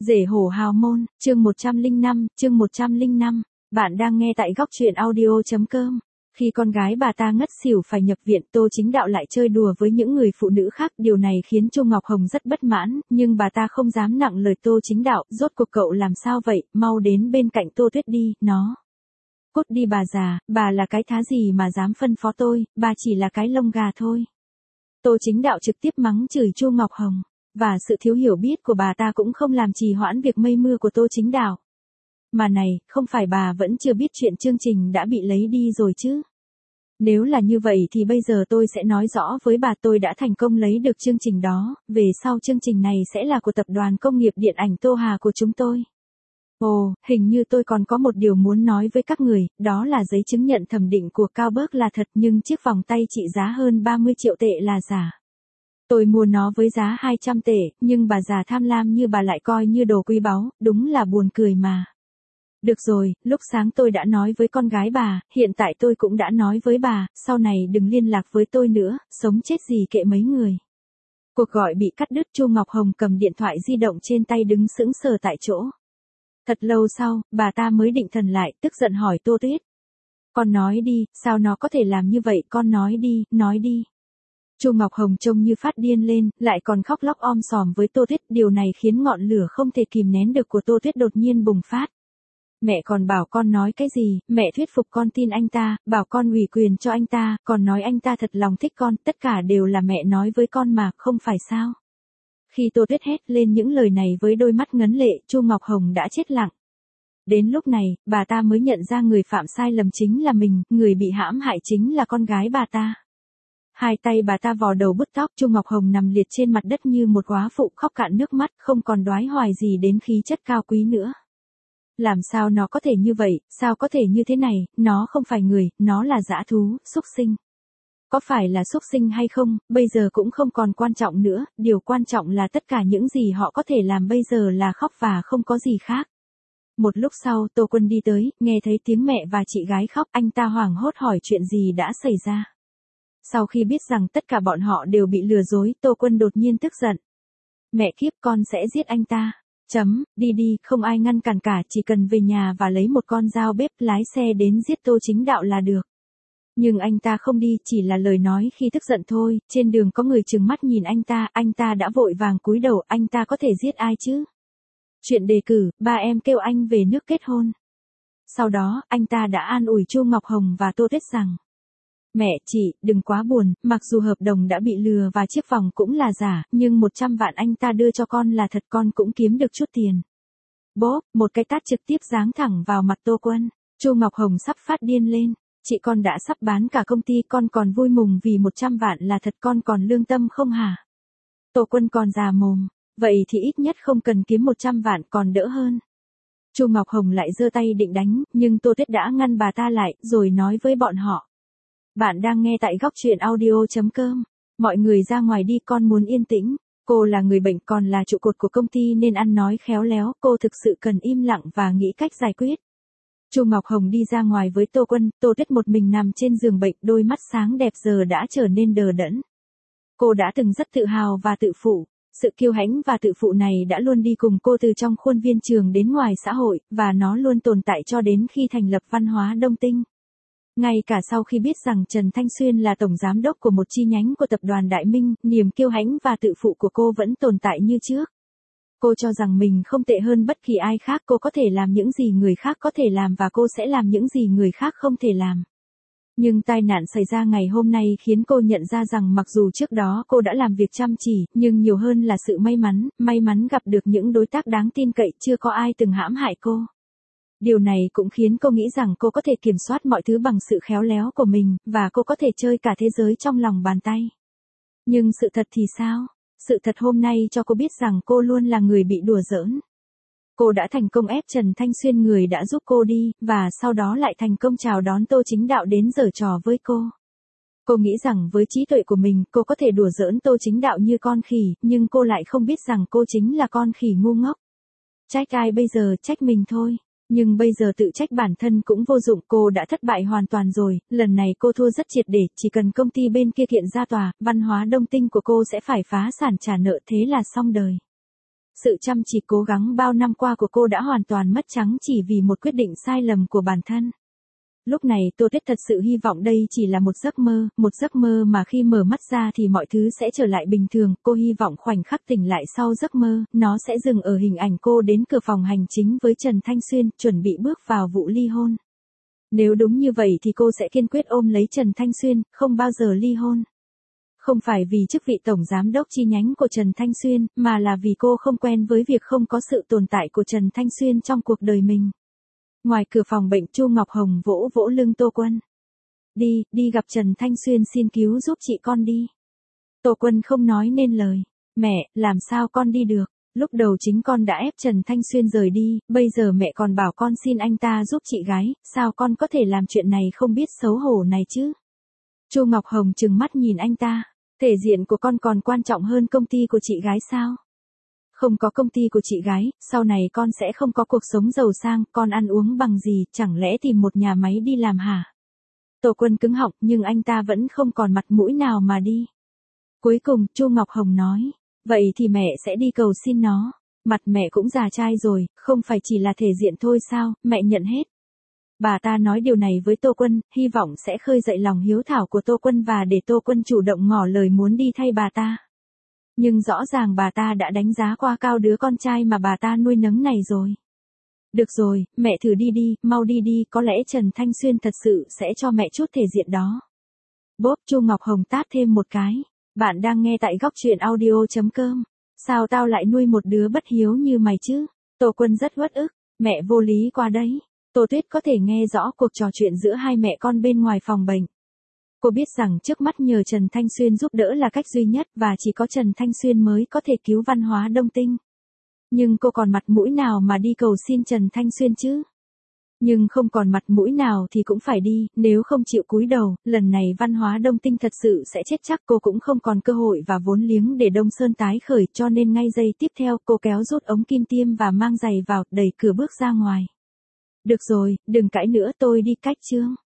Rể hổ hào môn, chương 105, bạn đang nghe tại góc truyện audio.com. Khi con gái bà ta ngất xỉu phải nhập viện, Tô Chính Đạo lại chơi đùa với những người phụ nữ khác, điều này khiến Chu Ngọc Hồng rất bất mãn, nhưng bà ta không dám nặng lời Tô Chính Đạo, rốt cuộc cậu làm sao vậy, mau đến bên cạnh Tô Tuyết đi, nó. Cút đi bà già, bà là cái thá gì mà dám phân phó tôi, bà chỉ là cái lông gà thôi. Tô Chính Đạo trực tiếp mắng chửi Chu Ngọc Hồng. Và sự thiếu hiểu biết của bà ta cũng không làm trì hoãn việc mây mưa của Tô Chính Đạo. Mà này, không phải bà vẫn chưa biết chuyện chương trình đã bị lấy đi rồi chứ? Nếu là như vậy thì bây giờ tôi sẽ nói rõ với bà tôi đã thành công lấy được chương trình đó, về sau chương trình này sẽ là của tập đoàn công nghiệp điện ảnh Tô Hà của chúng tôi. Ồ, hình như tôi còn có một điều muốn nói với các người, đó là giấy chứng nhận thẩm định của Cao Bớt là thật nhưng chiếc vòng tay trị giá hơn 30 triệu tệ là giả. Tôi mua nó với giá 200 tệ, nhưng bà già tham lam như bà lại coi như đồ quý báu, đúng là buồn cười mà. Được rồi, lúc sáng tôi đã nói với con gái bà, hiện tại tôi cũng đã nói với bà, sau này đừng liên lạc với tôi nữa, sống chết gì kệ mấy người. Cuộc gọi bị cắt đứt, Chu Ngọc Hồng cầm điện thoại di động trên tay đứng sững sờ tại chỗ. Thật lâu sau, bà ta mới định thần lại, tức giận hỏi Tô Tuyết. Con nói đi, sao nó có thể làm như vậy, con nói đi. Chu Ngọc Hồng trông như phát điên lên, lại còn khóc lóc om sòm với Tô Tuyết, điều này khiến ngọn lửa không thể kìm nén được của Tô Tuyết đột nhiên bùng phát. Mẹ còn bảo con nói cái gì, mẹ thuyết phục con tin anh ta, bảo con ủy quyền cho anh ta, còn nói anh ta thật lòng thích con, tất cả đều là mẹ nói với con mà, không phải sao? Khi Tô Tuyết hét lên những lời này với đôi mắt ngấn lệ, Chu Ngọc Hồng đã chết lặng. Đến lúc này, bà ta mới nhận ra người phạm sai lầm chính là mình, người bị hãm hại chính là con gái bà ta. Hai tay bà ta vò đầu bứt tóc, Chu Ngọc Hồng nằm liệt trên mặt đất như một góa phụ khóc cạn nước mắt, không còn đoái hoài gì đến khí chất cao quý nữa. Làm sao nó có thể như vậy, sao có thể như thế này, nó không phải người, nó là dã thú, súc sinh. Có phải là súc sinh hay không, bây giờ cũng không còn quan trọng nữa, điều quan trọng là tất cả những gì họ có thể làm bây giờ là khóc và không có gì khác. Một lúc sau, Tô Quân đi tới, nghe thấy tiếng mẹ và chị gái khóc, anh ta hoảng hốt hỏi chuyện gì đã xảy ra. Sau khi biết rằng tất cả bọn họ đều bị lừa dối, Tô Quân đột nhiên tức giận. Mẹ kiếp, con sẽ giết anh ta. Đi, không ai ngăn cản cả, chỉ cần về nhà và lấy một con dao bếp, lái xe đến giết Tô Chính Đạo là được. Nhưng anh ta không đi, chỉ là lời nói khi tức giận thôi, trên đường có người trừng mắt nhìn anh ta đã vội vàng cúi đầu, anh ta có thể giết ai chứ? Chuyện đề cử, ba em kêu anh về nước kết hôn. Sau đó, anh ta đã an ủi Chu Ngọc Hồng và Tô Tuyết rằng. Mẹ, chị, đừng quá buồn, mặc dù hợp đồng đã bị lừa và chiếc vòng cũng là giả, nhưng 100 vạn anh ta đưa cho con là thật, con cũng kiếm được chút tiền. Bốp, một cái tát trực tiếp giáng thẳng vào mặt Tô Quân. Chu Ngọc Hồng sắp phát điên lên. Chị con đã sắp bán cả công ty, con còn vui mùng vì 100 vạn là thật, con còn lương tâm không hả? Tô Quân còn già mồm. Vậy thì ít nhất không cần kiếm 100 vạn còn đỡ hơn. Chu Ngọc Hồng lại giơ tay định đánh, nhưng Tô Tuyết đã ngăn bà ta lại, rồi nói với bọn họ. Bạn đang nghe tại góc truyện audio.com. Mọi người ra ngoài đi, con muốn yên tĩnh. Cô là người bệnh, còn là trụ cột của công ty nên ăn nói khéo léo, cô thực sự cần im lặng và nghĩ cách giải quyết. Chu Ngọc Hồng đi ra ngoài với Tô Quân, Tô Tuyết một mình nằm trên giường bệnh, đôi mắt sáng đẹp giờ đã trở nên đờ đẫn. Cô đã từng rất tự hào và tự phụ. Sự kiêu hãnh và tự phụ này đã luôn đi cùng cô từ trong khuôn viên trường đến ngoài xã hội, và nó luôn tồn tại cho đến khi thành lập Văn hóa Đông Tinh. Ngay cả sau khi biết rằng Trần Thanh Xuyên là tổng giám đốc của một chi nhánh của tập đoàn Đại Minh, niềm kiêu hãnh và tự phụ của cô vẫn tồn tại như trước. Cô cho rằng mình không tệ hơn bất kỳ ai khác, cô có thể làm những gì người khác có thể làm và cô sẽ làm những gì người khác không thể làm. Nhưng tai nạn xảy ra ngày hôm nay khiến cô nhận ra rằng mặc dù trước đó cô đã làm việc chăm chỉ, nhưng nhiều hơn là sự may mắn gặp được những đối tác đáng tin cậy, chưa có ai từng hãm hại cô. Điều này cũng khiến cô nghĩ rằng cô có thể kiểm soát mọi thứ bằng sự khéo léo của mình, và cô có thể chơi cả thế giới trong lòng bàn tay. Nhưng sự thật thì sao? Sự thật hôm nay cho cô biết rằng cô luôn là người bị đùa giỡn. Cô đã thành công ép Trần Thanh Xuyên, người đã giúp cô đi, và sau đó lại thành công chào đón Tô Chính Đạo đến giở trò với cô. Cô nghĩ rằng với trí tuệ của mình, cô có thể đùa giỡn Tô Chính Đạo như con khỉ, nhưng cô lại không biết rằng cô chính là con khỉ ngu ngốc. Trách ai bây giờ, trách mình thôi. Nhưng bây giờ tự trách bản thân cũng vô dụng, cô đã thất bại hoàn toàn rồi, lần này cô thua rất triệt để, chỉ cần công ty bên kia kiện ra tòa, Văn hóa Đông Tinh của cô sẽ phải phá sản trả nợ, thế là xong đời. Sự chăm chỉ cố gắng bao năm qua của cô đã hoàn toàn mất trắng chỉ vì một quyết định sai lầm của bản thân. Lúc này Tô Tuyết thật sự hy vọng đây chỉ là một giấc mơ mà khi mở mắt ra thì mọi thứ sẽ trở lại bình thường. Cô hy vọng khoảnh khắc tỉnh lại sau giấc mơ, nó sẽ dừng ở hình ảnh cô đến cửa phòng hành chính với Trần Thanh Xuyên, chuẩn bị bước vào vụ ly hôn. Nếu đúng như vậy thì cô sẽ kiên quyết ôm lấy Trần Thanh Xuyên, không bao giờ ly hôn. Không phải vì chức vị tổng giám đốc chi nhánh của Trần Thanh Xuyên, mà là vì cô không quen với việc không có sự tồn tại của Trần Thanh Xuyên trong cuộc đời mình. Ngoài cửa phòng bệnh, Chu Ngọc Hồng vỗ vỗ lưng Tô Quân. Đi gặp Trần Thanh Xuyên xin cứu giúp chị con đi. Tô Quân không nói nên lời. Mẹ, làm sao con đi được? Lúc đầu chính con đã ép Trần Thanh Xuyên rời đi, bây giờ mẹ còn bảo con xin anh ta giúp chị gái, sao con có thể làm chuyện này không biết xấu hổ này chứ? Chu Ngọc Hồng trừng mắt nhìn anh ta. Thể diện của con còn quan trọng hơn công ty của chị gái sao? Không có công ty của chị gái, sau này con sẽ không có cuộc sống giàu sang, con ăn uống bằng gì, chẳng lẽ tìm một nhà máy đi làm hả? Tô Quân cứng họng, nhưng anh ta vẫn không còn mặt mũi nào mà đi. Cuối cùng, Chu Ngọc Hồng nói, vậy thì mẹ sẽ đi cầu xin nó. Mặt mẹ cũng già trai rồi, không phải chỉ là thể diện thôi sao, mẹ nhận hết. Bà ta nói điều này với Tô Quân, hy vọng sẽ khơi dậy lòng hiếu thảo của Tô Quân và để Tô Quân chủ động ngỏ lời muốn đi thay bà ta. Nhưng rõ ràng bà ta đã đánh giá quá cao đứa con trai mà bà ta nuôi nấng này rồi. Được rồi, mẹ thử đi đi, mau đi đi, có lẽ Trần Thanh Xuyên thật sự sẽ cho mẹ chút thể diện đó. Bốp, Chu Ngọc Hồng tát thêm một cái. Bạn đang nghe tại góc truyện audio.com. Sao tao lại nuôi một đứa bất hiếu như mày chứ? Tô Quân rất uất ức, mẹ vô lý quá đấy. Tô Tuyết có thể nghe rõ cuộc trò chuyện giữa hai mẹ con bên ngoài phòng bệnh. Cô biết rằng trước mắt nhờ Trần Thanh Xuyên giúp đỡ là cách duy nhất và chỉ có Trần Thanh Xuyên mới có thể cứu văn hóa Đông Tinh. Nhưng cô còn mặt mũi nào mà đi cầu xin Trần Thanh Xuyên chứ? Nhưng không còn mặt mũi nào thì cũng phải đi, nếu không chịu cúi đầu, lần này văn hóa Đông Tinh thật sự sẽ chết chắc. Cô cũng không còn cơ hội và vốn liếng để Đông Sơn tái khởi, cho nên ngay giây tiếp theo cô kéo rút ống kim tiêm và mang giày vào, đẩy cửa bước ra ngoài. Được rồi, đừng cãi nữa, tôi đi cách chương.